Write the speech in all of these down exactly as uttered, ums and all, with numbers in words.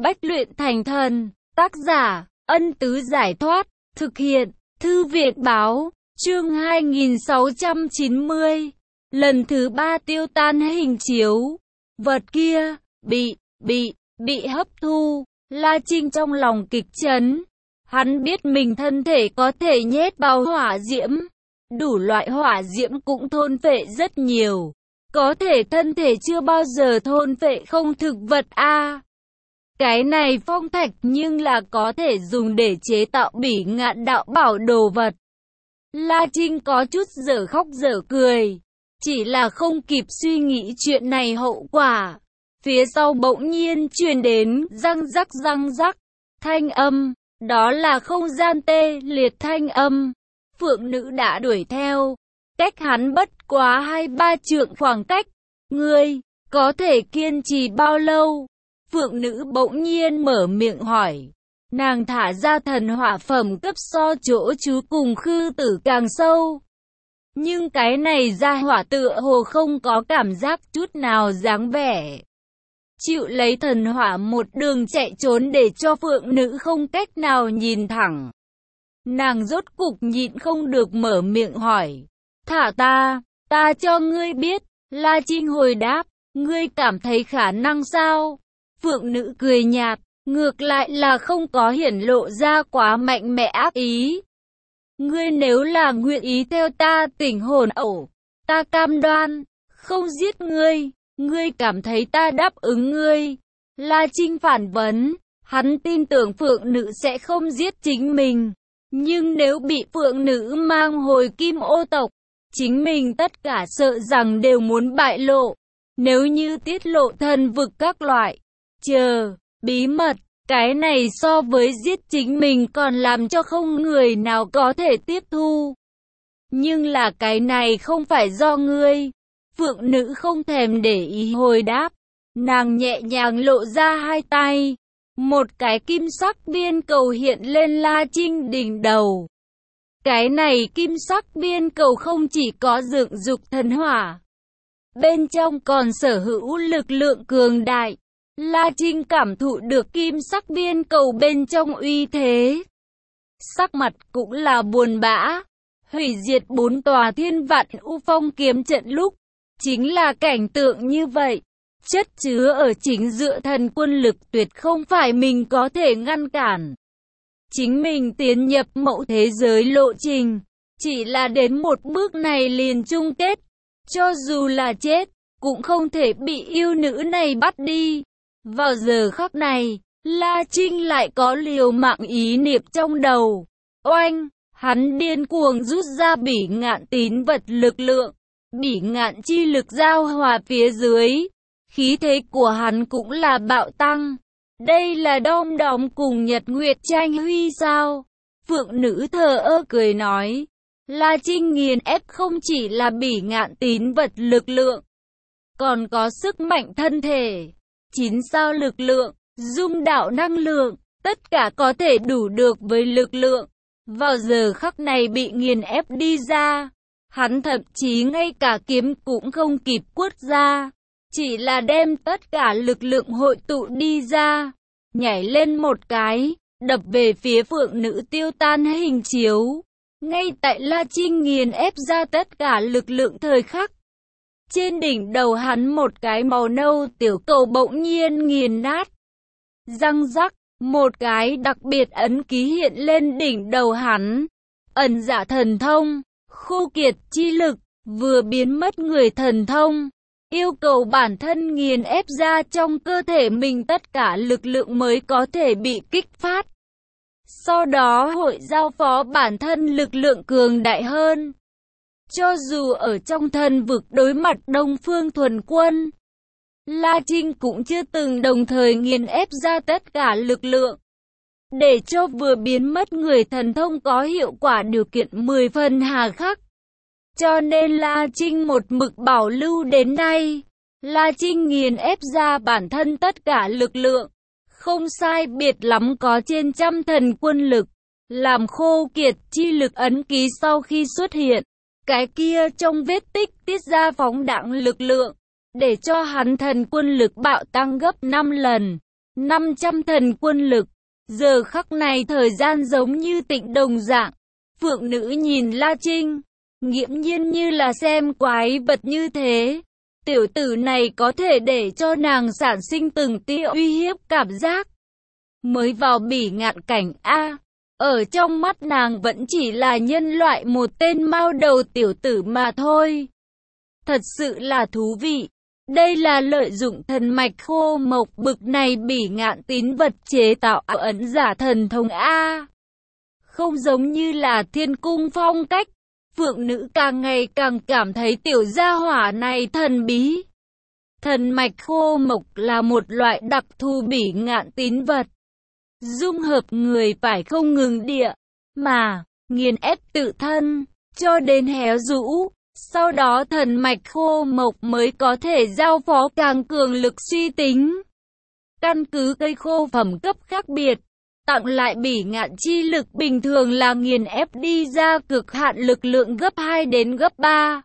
Bách luyện thành thần. Tác giả, Ân Tứ Giải Thoát. Thực hiện, Thư viện Báo. Chương hai nghìn sáu trăm chín mươi. Lần thứ ba tiêu tan hình chiếu. Vật kia, bị, bị, bị hấp thu. La Trinh trong lòng kịch chấn. Hắn biết mình thân thể có thể nhét bao hỏa diễm. Đủ loại hỏa diễm cũng thôn phệ rất nhiều. Có thể thân thể chưa bao giờ thôn phệ không thực vật a. À, cái này phong thạch nhưng là có thể dùng để chế tạo bỉ ngạn đạo bảo đồ vật. La Trinh có chút dở khóc dở cười. Chỉ là không kịp suy nghĩ chuyện này hậu quả. Phía sau bỗng nhiên truyền đến răng rắc răng rắc thanh âm. Đó là không gian tê liệt thanh âm. Phượng nữ đã đuổi theo. Cách hắn bất quá hai ba trượng khoảng cách. Ngươi, có thể kiên trì bao lâu? Phượng nữ bỗng nhiên mở miệng hỏi. Nàng thả ra thần hỏa phẩm cấp so chỗ chú cùng khư tử càng sâu. Nhưng cái này ra hỏa tựa hồ không có cảm giác chút nào dáng vẻ. Chịu lấy thần hỏa một đường chạy trốn để cho phượng nữ không cách nào nhìn thẳng. Nàng rốt cục nhịn không được mở miệng hỏi. Thả ta, ta cho ngươi biết. La Trinh hồi đáp, ngươi cảm thấy khả năng sao? Phượng nữ cười nhạt, ngược lại là không có hiển lộ ra quá mạnh mẽ ác ý. Ngươi nếu là nguyện ý theo ta tỉnh hồn ẩu, ta cam đoan, không giết ngươi, ngươi cảm thấy ta đáp ứng ngươi. La Trinh phản vấn, hắn tin tưởng phượng nữ sẽ không giết chính mình. Nhưng nếu bị phượng nữ mang hồi kim ô tộc, chính mình tất cả sợ rằng đều muốn bại lộ. Nếu như tiết lộ thần vực các loại, chờ, bí mật, cái này so với giết chính mình còn làm cho không người nào có thể tiếp thu. Nhưng là cái này không phải do ngươi. Phượng nữ không thèm để ý hồi đáp. Nàng nhẹ nhàng lộ ra hai tay. Một cái kim sắc biên cầu hiện lên La Trinh đỉnh đầu. Cái này kim sắc biên cầu không chỉ có dựng dục thần hỏa. Bên trong còn sở hữu lực lượng cường đại. La Trinh cảm thụ được kim sắc biên cầu bên trong uy thế. Sắc mặt cũng là buồn bã. Hủy diệt bốn tòa thiên vạn u phong kiếm trận lúc. Chính là cảnh tượng như vậy. Chất chứa ở chính giữa thần quân lực tuyệt không phải mình có thể ngăn cản. Chính mình tiến nhập mậu thế giới lộ trình. Chỉ là đến một bước này liền chung kết. Cho dù là chết, cũng không thể bị yêu nữ này bắt đi. Vào giờ khắc này, La Trinh lại có liều mạng ý niệm trong đầu. Oanh, hắn điên cuồng rút ra bỉ ngạn tín vật lực lượng. Bỉ ngạn chi lực giao hòa phía dưới. Khí thế của hắn cũng là bạo tăng. Đây là đom đóm cùng nhật nguyệt tranh huy sao? Phượng nữ thờ ơ cười nói. La Trinh nghiền ép không chỉ là bỉ ngạn tín vật lực lượng. Còn có sức mạnh thân thể. Chín sao lực lượng, dung đạo năng lượng. Tất cả có thể đủ được với lực lượng. Vào giờ khắc này bị nghiền ép đi ra. Hắn thậm chí ngay cả kiếm cũng không kịp quất ra. Chỉ là đem tất cả lực lượng hội tụ đi ra. Nhảy lên một cái, đập về phía phượng nữ tiêu tan hình chiếu. Ngay tại La Trinh nghiền ép ra tất cả lực lượng thời khắc. Trên đỉnh đầu hắn một cái màu nâu tiểu cầu bỗng nhiên nghiền nát. Răng rắc, một cái đặc biệt ấn ký hiện lên đỉnh đầu hắn. Ẩn giả thần thông, khô kiệt chi lực, vừa biến mất người thần thông. Yêu cầu bản thân nghiền ép ra trong cơ thể mình tất cả lực lượng mới có thể bị kích phát. Sau đó hội giao phó bản thân lực lượng cường đại hơn. Cho dù ở trong thần vực đối mặt Đông Phương Thuần Quân, La Trinh cũng chưa từng đồng thời nghiền ép ra tất cả lực lượng. Để cho vừa biến mất người thần thông có hiệu quả điều kiện mười phần hà khắc. Cho nên La Trinh một mực bảo lưu đến nay. La Trinh nghiền ép ra bản thân tất cả lực lượng. Không sai biệt lắm có trên trăm thần quân lực. Làm khô kiệt chi lực ấn ký sau khi xuất hiện. Cái kia trong vết tích tiết ra phóng đãng lực lượng. Để cho hắn thần quân lực bạo tăng gấp năm lần. năm trăm thần quân lực. Giờ khắc này thời gian giống như tịnh đồng dạng. Phượng nữ nhìn La Trinh, nghiễm nhiên như là xem quái vật như thế. Tiểu tử này có thể để cho nàng sản sinh từng tia uy hiếp cảm giác. Mới vào bỉ ngạn cảnh A, ở trong mắt nàng vẫn chỉ là nhân loại một tên mao đầu tiểu tử mà thôi. Thật sự là thú vị. Đây là lợi dụng thần mạch khô mộc bực này bỉ ngạn tín vật chế tạo ẩn giả thần thông A. Không giống như là thiên cung phong cách. Phượng nữ càng ngày càng cảm thấy tiểu gia hỏa này thần bí. Thần mạch khô mộc là một loại đặc thù bỉ ngạn tín vật. Dung hợp người phải không ngừng địa, mà, nghiền ép tự thân, cho đến héo rũ. Sau đó thần mạch khô mộc mới có thể giao phó càng cường lực suy tính. Căn cứ cây khô phẩm cấp khác biệt, tặng lại bỉ ngạn chi lực bình thường là nghiền ép đi ra cực hạn lực lượng gấp hai đến gấp ba.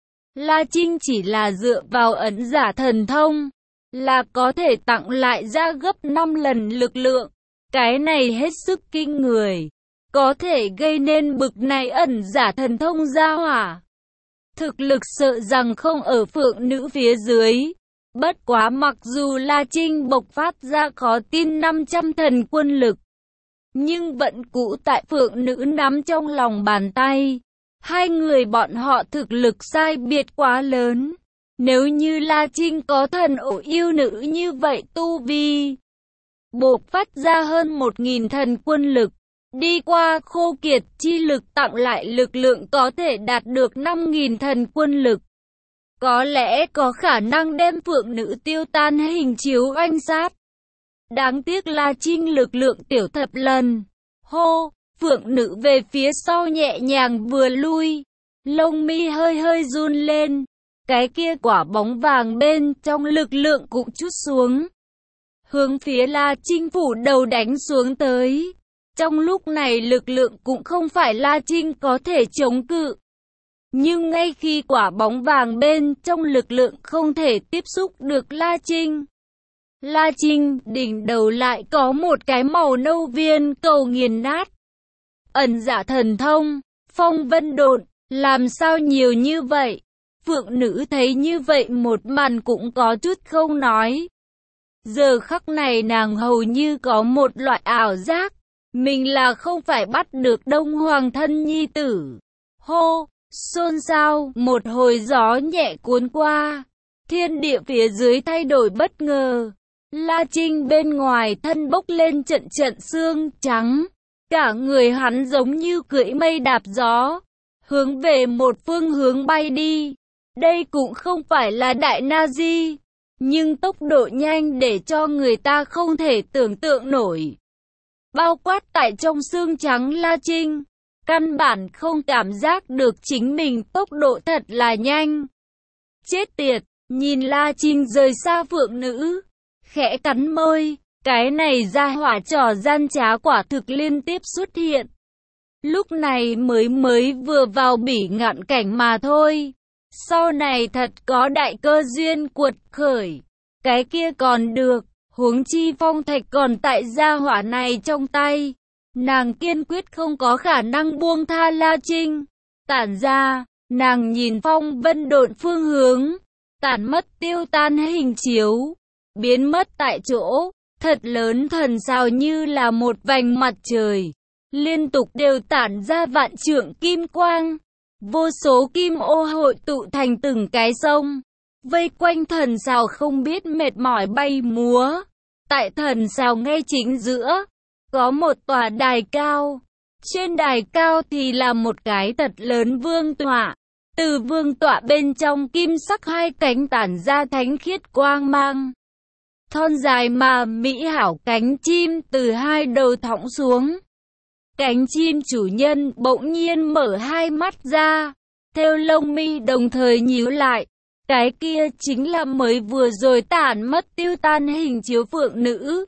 La Trinh chỉ là dựa vào ẩn giả thần thông, là có thể tặng lại ra gấp năm lần lực lượng. Cái này hết sức kinh người, có thể gây nên bực này ẩn giả thần thông gia hỏa. Thực lực sợ rằng không ở phượng nữ phía dưới. Bất quá mặc dù La Trinh bộc phát ra khó tin năm trăm thần quân lực, nhưng vẫn cũ tại phượng nữ nắm trong lòng bàn tay. Hai người bọn họ thực lực sai biệt quá lớn. Nếu như La Trinh có thần ổ yêu nữ như vậy tu vi, bộc phát ra hơn một nghìn thần quân lực, đi qua khô kiệt chi lực tặng lại lực lượng có thể đạt được năm nghìn thần quân lực. Có lẽ có khả năng đem phượng nữ tiêu tan hình chiếu oanh sát. Đáng tiếc La Trinh lực lượng tiểu thập lần. Hô, phượng nữ về phía sau nhẹ nhàng vừa lui. Lông mi hơi hơi run lên. Cái kia quả bóng vàng bên trong lực lượng cũng chút xuống. Hướng phía La Trinh phủ đầu đánh xuống tới. Trong lúc này lực lượng cũng không phải La Trinh có thể chống cự. Nhưng ngay khi quả bóng vàng bên trong lực lượng không thể tiếp xúc được La Trinh, La Trinh đỉnh đầu lại có một cái màu nâu viên cầu nghiền nát. Ẩn giả thần thông, phong vân độn, làm sao nhiều như vậy? Phượng nữ thấy như vậy một màn cũng có chút không nói. Giờ khắc này nàng hầu như có một loại ảo giác, mình là không phải bắt được Đông Hoàng thân nhi tử. Hô, xôn xao, một hồi gió nhẹ cuốn qua, thiên địa phía dưới thay đổi bất ngờ. La Trinh bên ngoài thân bốc lên trận trận sương trắng, cả người hắn giống như cưỡi mây đạp gió, hướng về một phương hướng bay đi. Đây cũng không phải là đại na di, nhưng tốc độ nhanh để cho người ta không thể tưởng tượng nổi. Bao quát tại trong sương trắng La Trinh, căn bản không cảm giác được chính mình tốc độ thật là nhanh. Chết tiệt, nhìn La Trinh rời xa phượng nữ, khẽ cắn môi, cái này ra hỏa trò gian trá quả thực liên tiếp xuất hiện. Lúc này mới mới vừa vào bỉ ngạn cảnh mà thôi. Sau này thật có đại cơ duyên cuột khởi. Cái kia còn được, huống chi phong thạch còn tại gia hỏa này trong tay. Nàng kiên quyết không có khả năng buông tha La Trinh. Tản ra, nàng nhìn phong vân độn phương hướng, tản mất tiêu tan hình chiếu, biến mất tại chỗ. Thật lớn thần sao như là một vành mặt trời, liên tục đều tản ra vạn trượng kim quang. Vô số kim ô hội tụ thành từng cái sông, vây quanh thần sao không biết mệt mỏi bay múa. Tại thần sao ngay chính giữa, có một tòa đài cao. Trên đài cao thì là một cái thật lớn vương tọa. Từ vương tọa bên trong kim sắc hai cánh tản ra thánh khiết quang mang. Thon dài mà mỹ hảo cánh chim từ hai đầu thõng xuống. Cánh chim chủ nhân bỗng nhiên mở hai mắt ra, theo lông mi đồng thời nhíu lại. Cái kia chính là mới vừa rồi tản mất tiêu tan hình chiếu phượng nữ.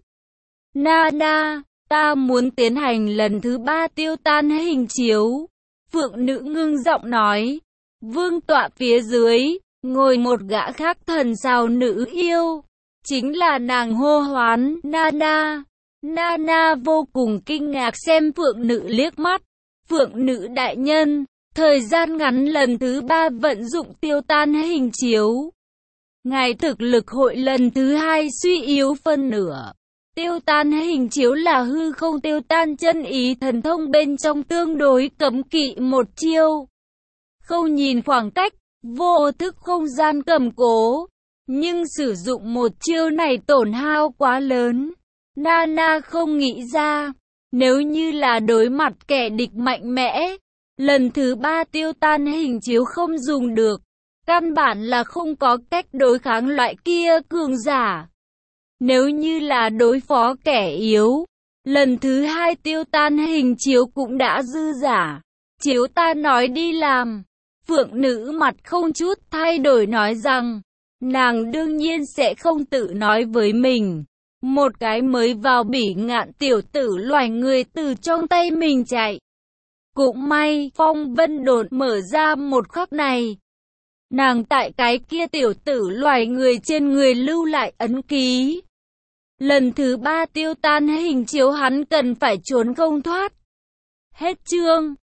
Na na, ta muốn tiến hành lần thứ ba tiêu tan hình chiếu. Phượng nữ ngưng giọng nói. Vương tọa phía dưới, ngồi một gã khác thần sao nữ yêu. chính là nàng hô hoán Nana. Nana vô cùng kinh ngạc xem phượng nữ liếc mắt. Phượng nữ đại nhân, thời gian ngắn lần thứ ba vận dụng tiêu tan hình chiếu. Ngài thực lực hội lần thứ hai suy yếu phân nửa. Tiêu tan hình chiếu là hư không tiêu tan chân ý thần thông bên trong tương đối cấm kỵ một chiêu. Không nhìn khoảng cách, vô thức không gian cầm cố. Nhưng sử dụng một chiêu này tổn hao quá lớn. Nana không nghĩ ra, nếu như là đối mặt kẻ địch mạnh mẽ, lần thứ ba tiêu tan hình chiếu không dùng được. Căn bản là không có cách đối kháng loại kia cường giả. Nếu như là đối phó kẻ yếu, lần thứ hai tiêu tan hình chiếu cũng đã dư giả. Chiếu ta nói đi làm. Phượng nữ mặt không chút thay đổi nói rằng, nàng đương nhiên sẽ không tự nói với mình. Một cái mới vào bỉ ngạn tiểu tử loài người từ trong tay mình chạy. Cũng may, phong vân đột mở ra một khắc này. Nàng tại cái kia tiểu tử loài người trên người lưu lại ấn ký. Lần thứ ba tiêu tan hình chiếu hắn cần phải trốn không thoát. Hết chương.